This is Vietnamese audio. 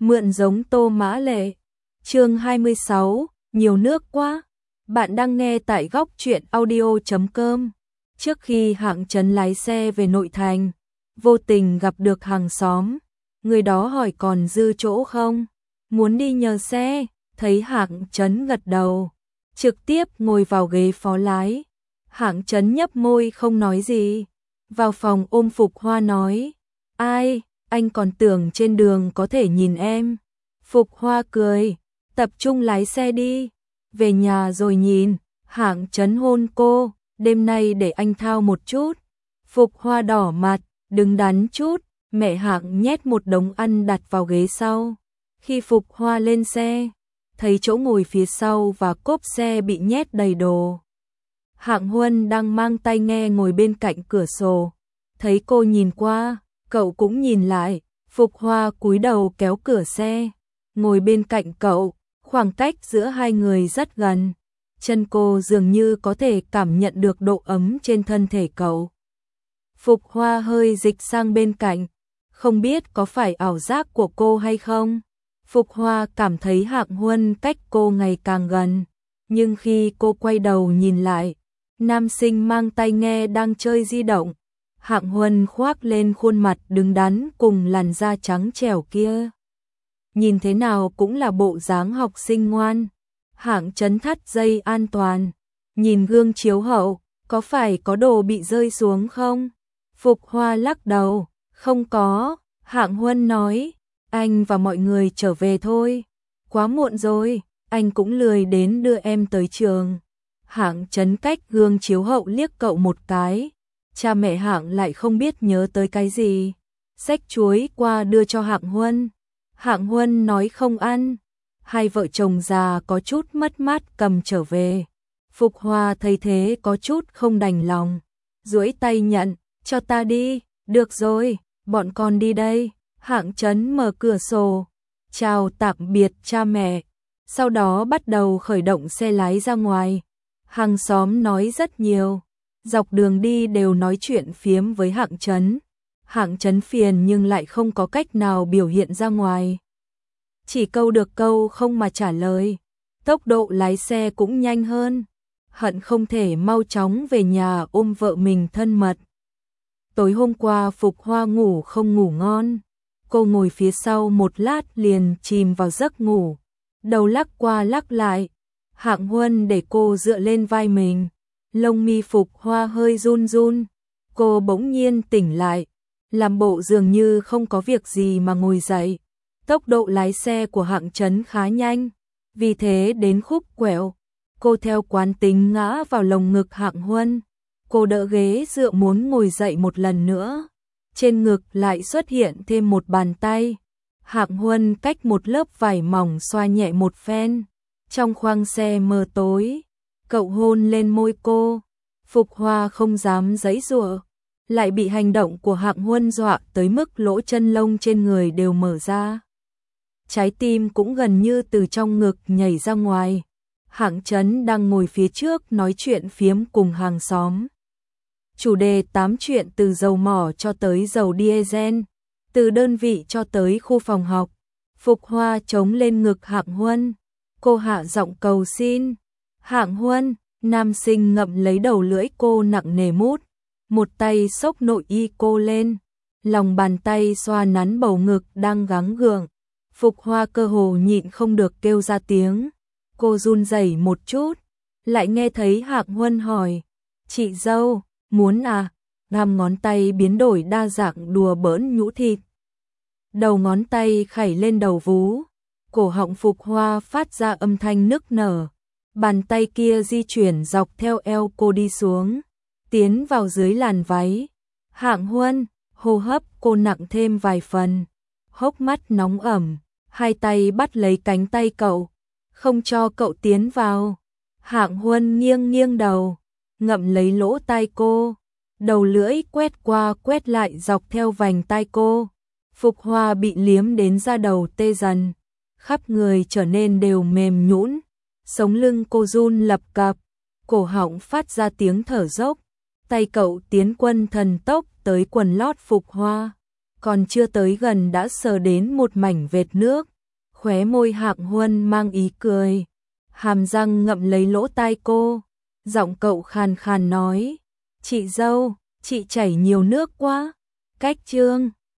Mượn giống Tô Mã Lệ. Chương 26, nhiều nước quá. Bạn đang nghe tại góc truyện audio.com. Trước khi Hạng Chấn lái xe về nội thành, vô tình gặp được hàng xóm. Người đó hỏi còn dư chỗ không? Muốn đi nhờ xe, thấy Hạng Chấn gật đầu, trực tiếp ngồi vào ghế phó lái. Hạng Chấn nhấp môi không nói gì. Vào phòng ôm Phục Hoa nói, ai, anh còn tưởng trên đường có thể nhìn em. Phục Hoa cười, tập trung lái xe đi, về nhà rồi nhìn. Hạng Chấn hôn cô, đêm nay để anh thao một chút. Phục Hoa đỏ mặt, đứng đắn chút. Mẹ Hạng nhét một đống ăn đặt vào ghế sau. Khi Phục Hoa lên xe, thấy chỗ ngồi phía sau và cốp xe bị nhét đầy đồ. Hạng Huân đang mang tai nghe ngồi bên cạnh cửa sổ. Thấy cô nhìn qua, cậu cũng nhìn lại. Phục Hoa cúi đầu kéo cửa xe, ngồi bên cạnh cậu, khoảng cách giữa hai người rất gần. Chân cô dường như có thể cảm nhận được độ ấm trên thân thể cậu. Phục Hoa hơi dịch sang bên cạnh, không biết có phải ảo giác của cô hay không. Phục Hoa cảm thấy Hạng Huân cách cô ngày càng gần, nhưng khi cô quay đầu nhìn lại, nam sinh mang tai nghe đang chơi di động. Hạng Huân khoác lên khuôn mặt đứng đắn cùng làn da trắng trẻo kia. Nhìn thế nào cũng là bộ dáng học sinh ngoan. Hạng Chấn thắt dây an toàn, nhìn gương chiếu hậu, có phải có đồ bị rơi xuống không? Phục Hoa lắc đầu, không có. Hạng Huân nói, anh và mọi người trở về thôi, quá muộn rồi, anh cũng lười đến đưa em tới trường. Hạng Chấn cách gương chiếu hậu liếc cậu một cái. Cha mẹ Hạng lại không biết nhớ tới cái gì, xách chuối qua đưa cho Hạng Huân. Hạng Huân nói không ăn. Hai vợ chồng già có chút mất mát cầm trở về. Phục Hoa thấy thế có chút không đành lòng, duỗi tay nhận, cho ta đi. Được rồi, bọn con đi đây. Hạng Chấn mở cửa sổ, chào tạm biệt cha mẹ, sau đó bắt đầu khởi động xe lái ra ngoài. Hàng xóm nói rất nhiều, dọc đường đi đều nói chuyện phiếm với Hạng Chấn. Hạng Chấn phiền nhưng lại không có cách nào biểu hiện ra ngoài, chỉ câu được câu không mà trả lời. Tốc độ lái xe cũng nhanh hơn, hận không thể mau chóng về nhà ôm vợ mình thân mật. Tối hôm qua Phục Hoa ngủ không ngủ ngon, cô ngồi phía sau một lát liền chìm vào giấc ngủ, đầu lắc qua lắc lại. Hạng Huân để cô dựa lên vai mình, lông mi Phục Hoa hơi run run. Cô bỗng nhiên tỉnh lại, làm bộ dường như không có việc gì mà ngồi dậy. Tốc độ lái xe của Hạng Chấn khá nhanh, vì thế đến khúc quẹo, cô theo quán tính ngã vào lồng ngực Hạng Huân. Cô đỡ ghế dựa muốn ngồi dậy một lần nữa, trên ngực lại xuất hiện thêm một bàn tay. Hạng Huân cách một lớp vải mỏng xoa nhẹ một phen. Trong khoang xe mờ tối, cậu hôn lên môi cô. Phục Hoa không dám giãy giụa, lại bị hành động của Hạng Huân dọa tới mức lỗ chân lông trên người đều mở ra. Trái tim cũng gần như từ trong ngực nhảy ra ngoài. Hạng Chấn đang ngồi phía trước nói chuyện phiếm cùng hàng xóm. Chủ đề tám chuyện từ dầu mỏ cho tới dầu diesel, từ đơn vị cho tới khu phòng học. Phục Hoa chống lên ngực Hạng Huân, cô hạ giọng cầu xin. Hạng Huân, nam sinh ngậm lấy đầu lưỡi cô nặng nề mút, một tay xốc nội y cô lên, lòng bàn tay xoa nắn bầu ngực đang gắng gượng. Phục Hoa cơ hồ nhịn không được kêu ra tiếng, cô run rẩy một chút, lại nghe thấy Hạng Huân hỏi, chị dâu, muốn à? Găm ngón tay biến đổi đa dạng đùa bỡn nhũ thịt. Đầu ngón tay khảy lên đầu vú, cổ họng Phục Hoa phát ra âm thanh nức nở. Bàn tay kia di chuyển dọc theo eo cô đi xuống, tiến vào dưới làn váy. Hạng Huân, hô hấp cô nặng thêm vài phần, hốc mắt nóng ẩm, hai tay bắt lấy cánh tay cậu, không cho cậu tiến vào. Hạng Huân nghiêng nghiêng đầu, ngậm lấy lỗ tai cô, đầu lưỡi quét qua quét lại dọc theo vành tai cô. Phục Hoa bị liếm đến da đầu tê dần, khắp người trở nên đều mềm nhũn, sống lưng cô run lập cập, cổ họng phát ra tiếng thở dốc. Tay cậu tiến quân thần tốc tới quần lót Phục Hoa, còn chưa tới gần đã sờ đến một mảnh vệt nước. Khóe môi Hạng Huân mang ý cười, hàm răng ngậm lấy lỗ tai cô, giọng cậu khàn khàn nói, chị dâu, chị chảy nhiều nước quá, cách trương.